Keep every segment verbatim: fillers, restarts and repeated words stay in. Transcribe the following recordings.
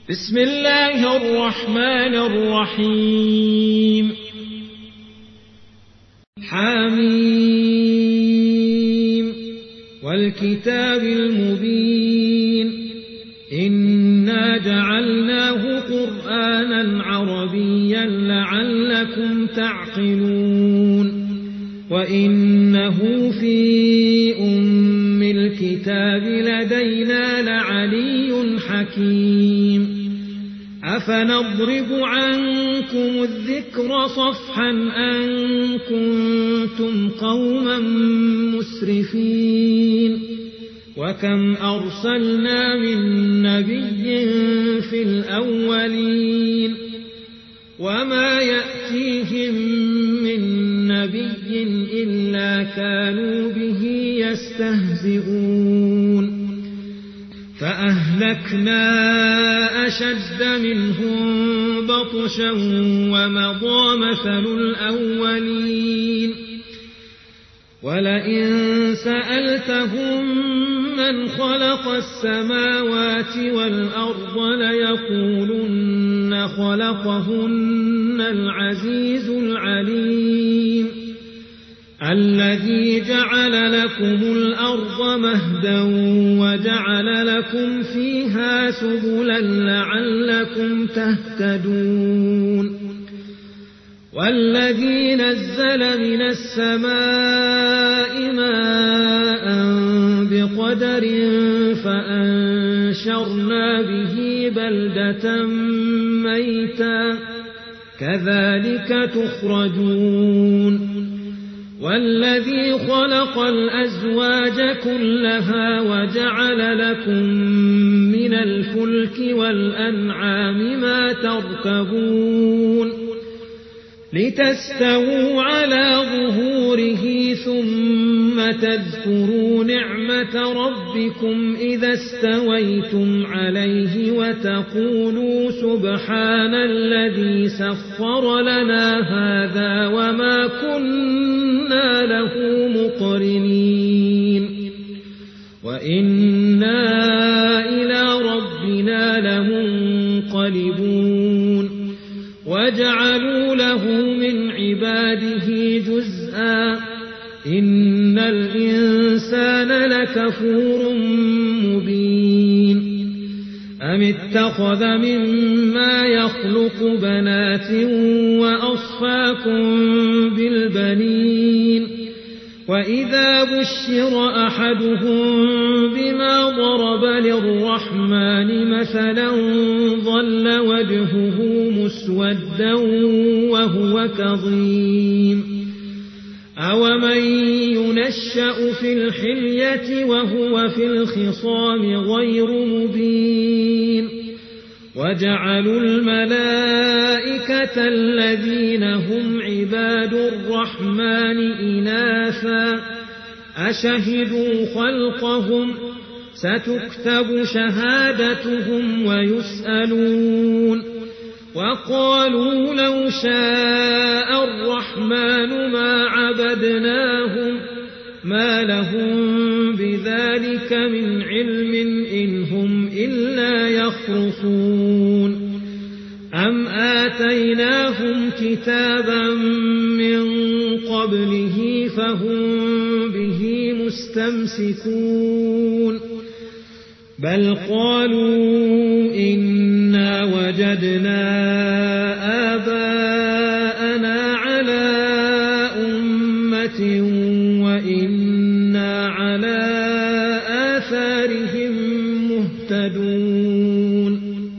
بسم الله الرحمن الرحيم حميم والكتاب المبين إنا جعلناه قرآنا عربيا لعلكم تعقلون وإنه في أم الكتاب لدينا لعلي حكيم أفنضرب عنكم الذكر صفحا أن كنتم قوما مسرفين وكم أرسلنا من نبي في الأولين وما يأتيهم من نبي إلا كانوا به يستهزئون فأهلكنا أشد منهم بطشا ومضى مثل الأولين ولئن سألتهم من خلق السماوات والأرض ليقولن خلقهن العزيز العليم الذي جعل لكم الأرض مهدا وجعل لكم فيها سبلا لعلكم تهتدون والذي نزل من السماء ماء بقدر فأنشرنا به بلدة ميتا كذلك تخرجون والذي خلق الأزواج كلها وجعل لكم من الفلك والأنعام ما تركبون لتستووا على ظهوره ثم تذكروا نعمة ربكم إذا استويتم عليه وتقولوا سبحان الذي سخر لنا هذا وما كنا له مقرنين وإنا إلى ربنا لمنقلبون وجعلوا له من عباده جزءا إن الإنسان لكفور مبين أم اتخذ مما يخلق بنات وأصفاكم بالبنين وإذا بشر أحدهم بما ضرب للرحمن مثلا ظل وجهه مسودا وهو كظيم أومن ينشأ في الحلية وهو في الخصام غير مبين وجعلوا الملائكة الذين هم عباد الرحمن إناثا أشهدوا خلقهم ستكتب شهادتهم ويسألون وقالوا لو شاء الرحمن ما عبدناهم ما لهم بذلك من علم إن هم إلا يخرصون أم آتيناهم كتابا من قبله فهم به مستمسكون بل قالوا إنا وجدنا آباءنا على أمة وإنا على آثارهم مهتدون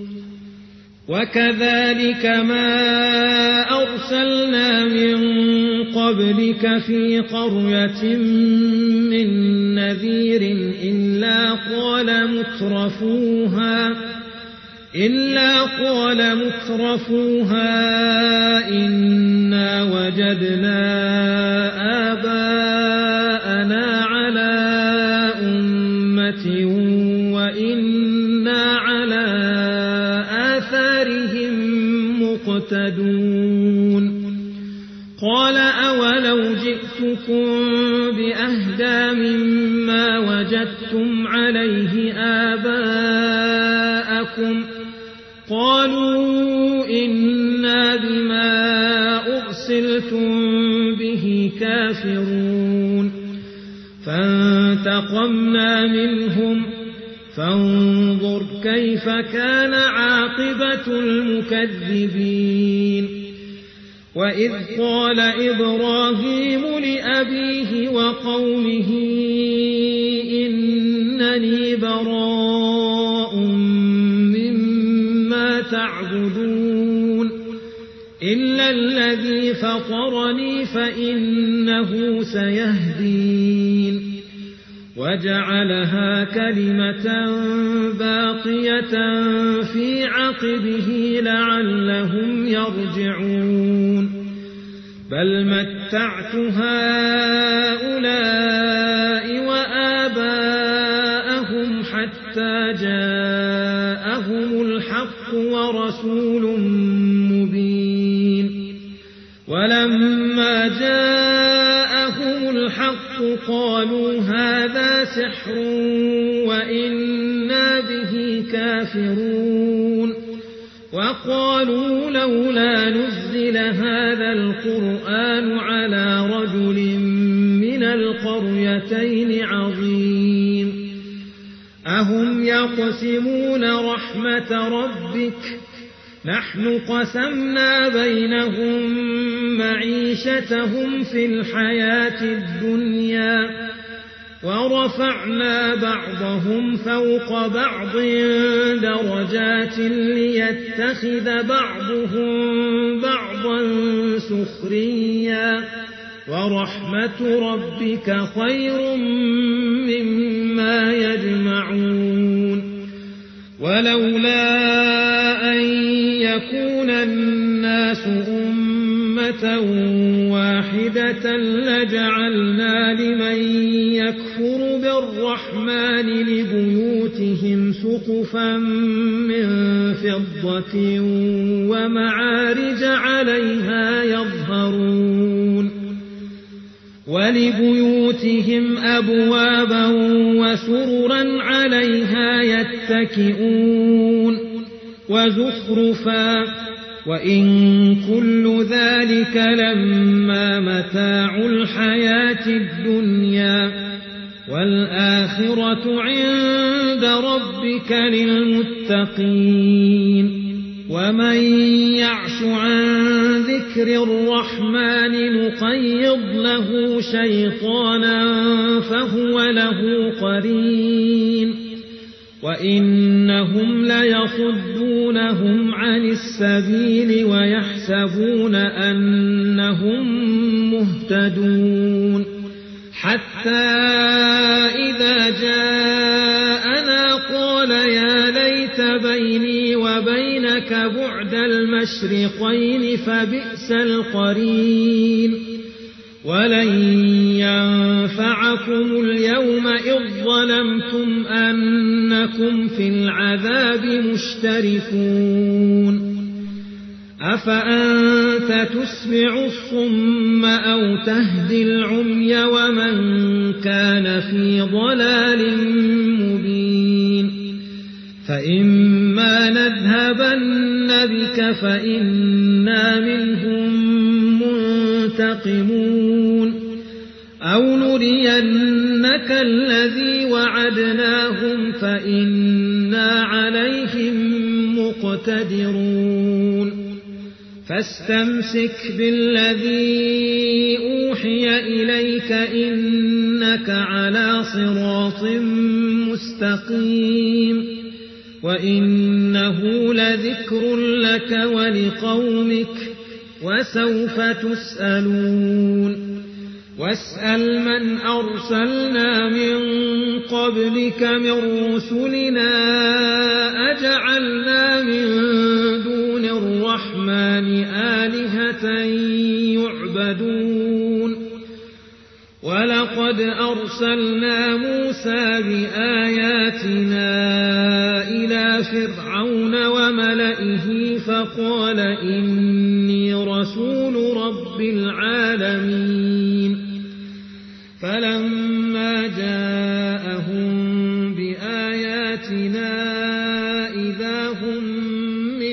وكذلك ما أرسلنا من قبلك في قرية من نذير إلا قال مترفوها إلا قال مترفوها إنا وجدنا آباءنا على أمة وإنا على آثارهم مقتدون قال أولو جئتكم بأهدى مما وجدتم عليه آباءكم قالوا إنا بما أرسلتم به كافرون فانتقمنا منهم فانظر كيف كان عاقبة المكذبين وإذ قال إبراهيم لأبيه وقومه إنني براء مما تعبدون إلا الذي فطرني فإنه سيهدين وجعلها كلمة باقية في عقبه لعلهم يرجعون بل متعت هؤلاء وآباءهم حتى جاءهم الحق ورسول مبين ولما جاءهم الحق قالوا هذا سحر وإنا به كافرون وقالوا لولا نزل هذا القرآن على رجل من القريتين عظيم أهم يقسمون رحمة ربك نحن قسمنا بينهم معيشتهم في الحياة الدنيا ورفعنا بعضهم فوق بعض درجات ليتخذ بعضهم بعضا سخريا ورحمة ربك خير مما يجمعون ولولا أن يكون الناس أمة واحدة لجعلنا لمن يكفر بالرحمن لبيوتهم سقفا من فضة ومعارج عليها يظهرون ولبيوتهم أبوابا وسررا عليها يتكئون وزخرفا وإن كل ذلك لما متاع الحياة الدنيا والآخرة عند ربك للمتقين ومن يعش عن ذكر الرحمن نقيض له شيطانا فهو له قرين وإنهم ليصدونهم عن السبيل ويحسبون أنهم مهتدون حتى إذا جاءنا قال يا ليت بيني وبينك بعد المشرقين فبئس القرين ولن ينفعكم اليوم إذ ظلمتم أنكم في العذاب مشتركون أفأنت تسمع الصم أو تهدي العمي ومن كان في ضلال مبين فإما نذهبن بك فإنا منهم منتقمون أو نرينك الذي وعدناهم فإنا عليهم مقتدرون فاستمسك بالذي أوحي إليك إنك على صراط مستقيم وإنه لذكر لك ولقومك وسوف تسألون واسأل من أرسلنا من قبلك من رسلنا أجعلنا من دون الرحمن آلهة يعبدون ولقد أرسلنا موسى بآياتنا إلى فرعون وملئه فقال إني رسول رب العالمين فلما جاءهم بآياتنا إذا هم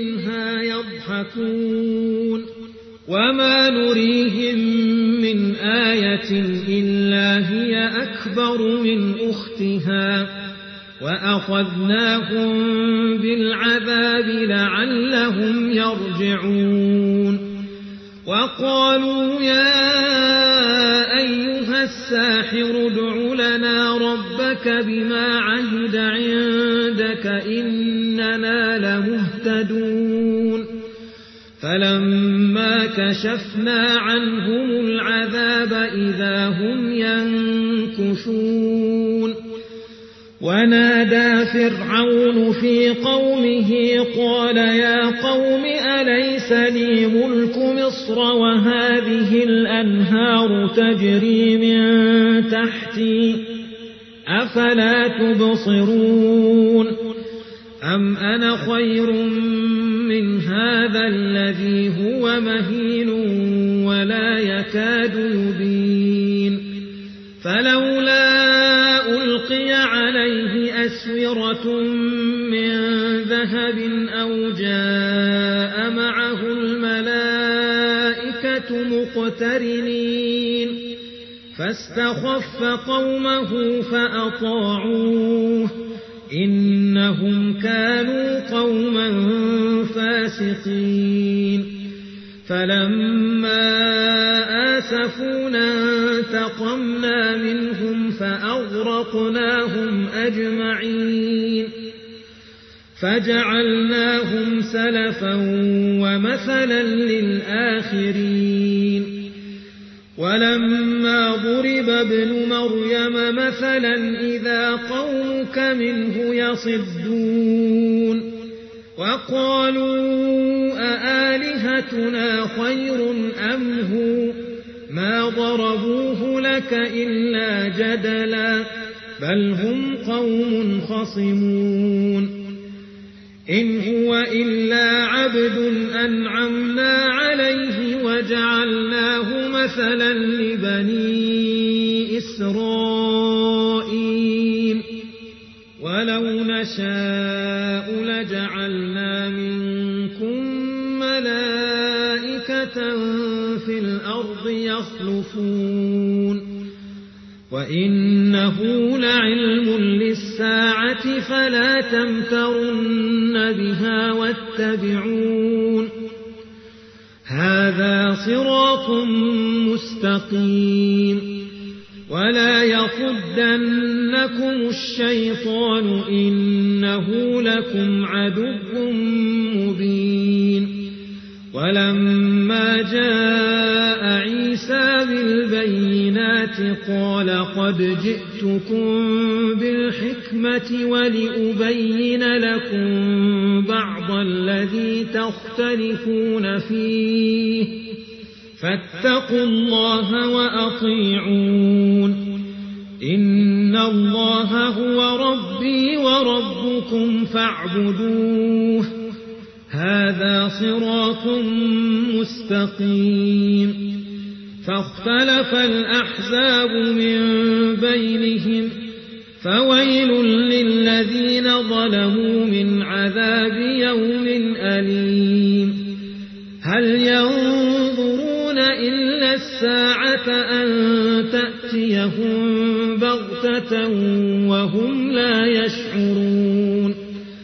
يضحكون وما نريهم من آية إلا هي أكبر من أختها وأخذناهم بالعذاب لعلهم يرجعون وقالوا يا أيها الساحر ادع لنا ربك بما عهد عندك إننا لمهتدون فلما كشفنا عنهم العذاب إذا هم ينكثون ونادى فرعون في قومه قال يا قوم أليس لي ملك مصر وهذه الأنهار تجري من تحتي أفلا تبصرون أم أنا خير من هذا الذي هو مهين ولا يكاد يبين فلولا ألقي عليه أسورة من ذهب أو جاء معه الملائكة مقترنين فاستخف قومه فأطاعوه إنهم كانوا قوما فاسقين فلما آسفونا انتقمنا منهم فأغرقناهم أجمعين فجعلناهم سلفا ومثلا للآخرين ولما ضرب ابن مريم مثلا إذا قومك منه يصدون وقالوا أآلهتنا خير أم هو ما ضربوه لك إلا جدلا بل هم قوم خصمون إن هو إلا عبد أنعمنا عليه وجعلناه مثلا لبني إسرائيل ولو نشاء لجعلنا منكم ملائكة في الأرض يخلفون وإنه لعلم للساعة فلا تمترن بها واتبعون هذا صراط مستقيم ولا يصدنكم الشيطان إنه لكم عدو مبين ولما جاء عيسى بالبينات قال قد جئتكم بالحكمة ولأبين لكم بعض الذي تختلفون فيه فاتقوا الله وأطيعون إن الله هو ربي وربكم فاعبدوه هذا صراط مستقيم فاختلف الأحزاب من بينهم فويل للذين ظلموا من عذاب يوم أليم هل ينظرون إلا الساعة أن تأتيهم بغتة وهم لا يشعرون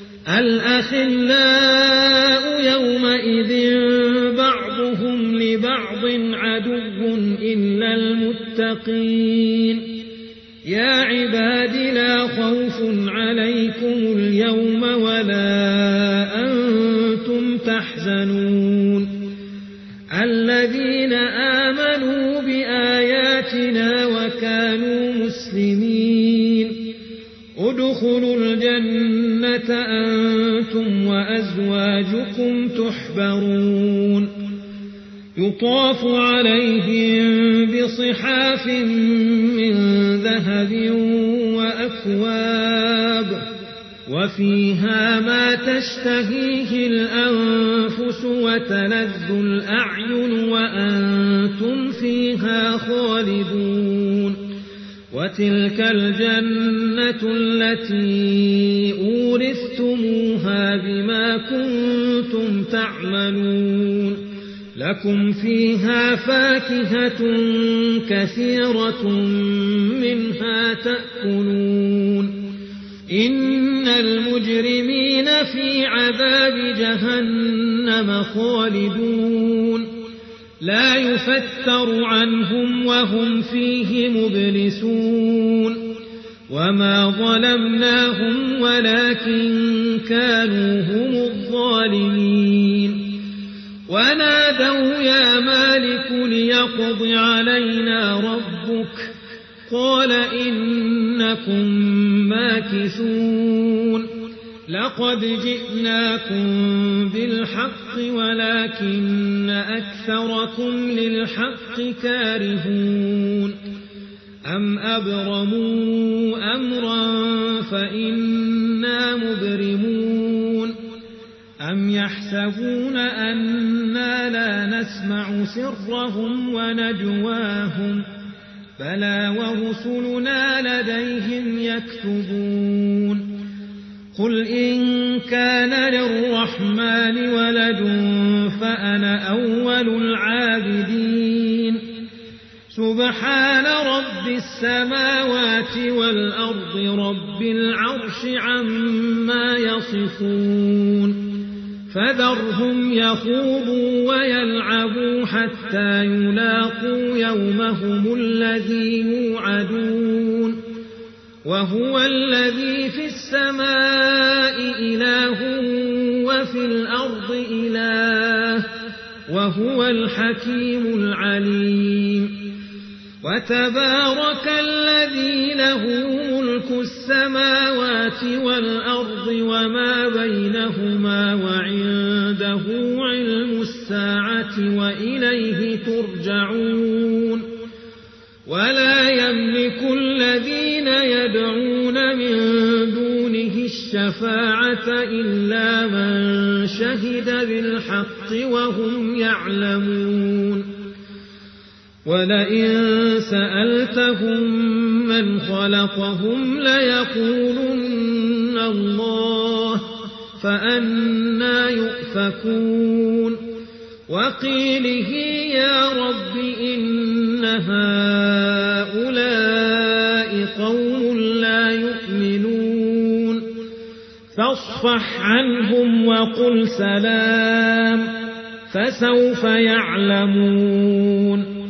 الأخلاء يومئذ بعضهم لبعض عدو إلا المتقين يا عباد لا خوف عليكم اليوم ولا أنتم تحزنون الذين آمنوا بآياتنا وكانوا مسلمين ادخلوا الجنة أنتم وأزواجكم تحبرون يطاف عليهم بصحاف من ذهب وأكواب وفيها ما تشتهيه الأنفس وتلذ الأعين وأنتم فيها خالدون وتلك الجنة التي أورثتموها بما كنتم تعملون لكم فيها فاكهة كثيرة منها تأكلون إن المجرمين في عذاب جهنم خالدون لا يفتر عنهم وهم فيه مبلسون وما ظلمناهم ولكن كانوا هم الظالمين ونادوا يا مالك ليقض علينا ربك قال إنكم ماكثون لقد جئناكم بالحق ولكن أكثركم للحق كارهون أم أبرموا أمرا فإنا مبرمون أم يحسبون أنا لا نسمع سرهم ونجواهم بلى ورسلنا لديهم يكتبون قل إن كان للرحمن ولد فأنا أول العابدين سبحان رب السماوات والأرض رب العرش عما يصفون فذرهم يخوضوا ويلعبوا حتى يلاقوا يومهم الذي يوعدون وهو الذي في السماء إله وفي الأرض إله وهو الحكيم العليم وتبارك الذي له ملك السماوات والأرض وما بينهما وعنده علم الساعة وإليه ترجعون ولا يملك الذين يدعون من دونه الشفاعة إلا من شهد بالحق وهم يعلمون ولئن سألتهم من خلقهم ليقولن الله فأنى يؤفكون وقيله يا رب إن هؤلاء قوم لا يؤمنون فاصفح عنهم وقل سلام فسوف يعلمون